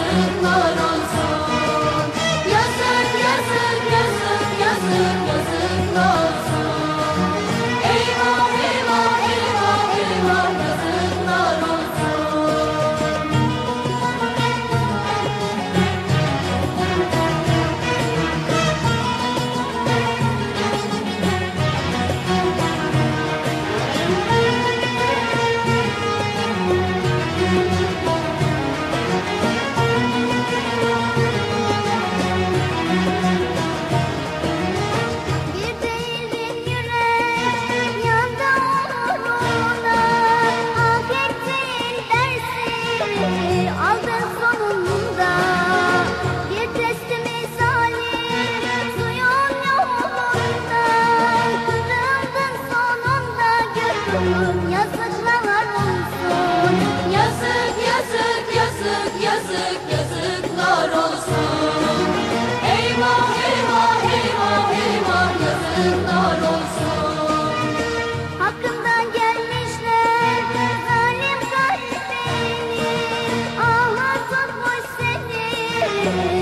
yazıklar olsun. Yazık, yazık, yazık, yazık, yazıklar olsun. Eyvah, eyvah, eyvah, eyvah, yazıklar olsun. Bir değil bin yürek yandı uğruna, ah ettin dersini aldın sonunda. Bir testi misali suyun yolunda, kırıldın sonunda gönlüm, yazıklar olsun. Yazık, yazık, yazık, yazık, yazıklar olsun. Eyvah, eyvah, eyvah, eyvah, yazıklar olsun. Hakkından gelmişler zalim kalbini, aha tutmuş seni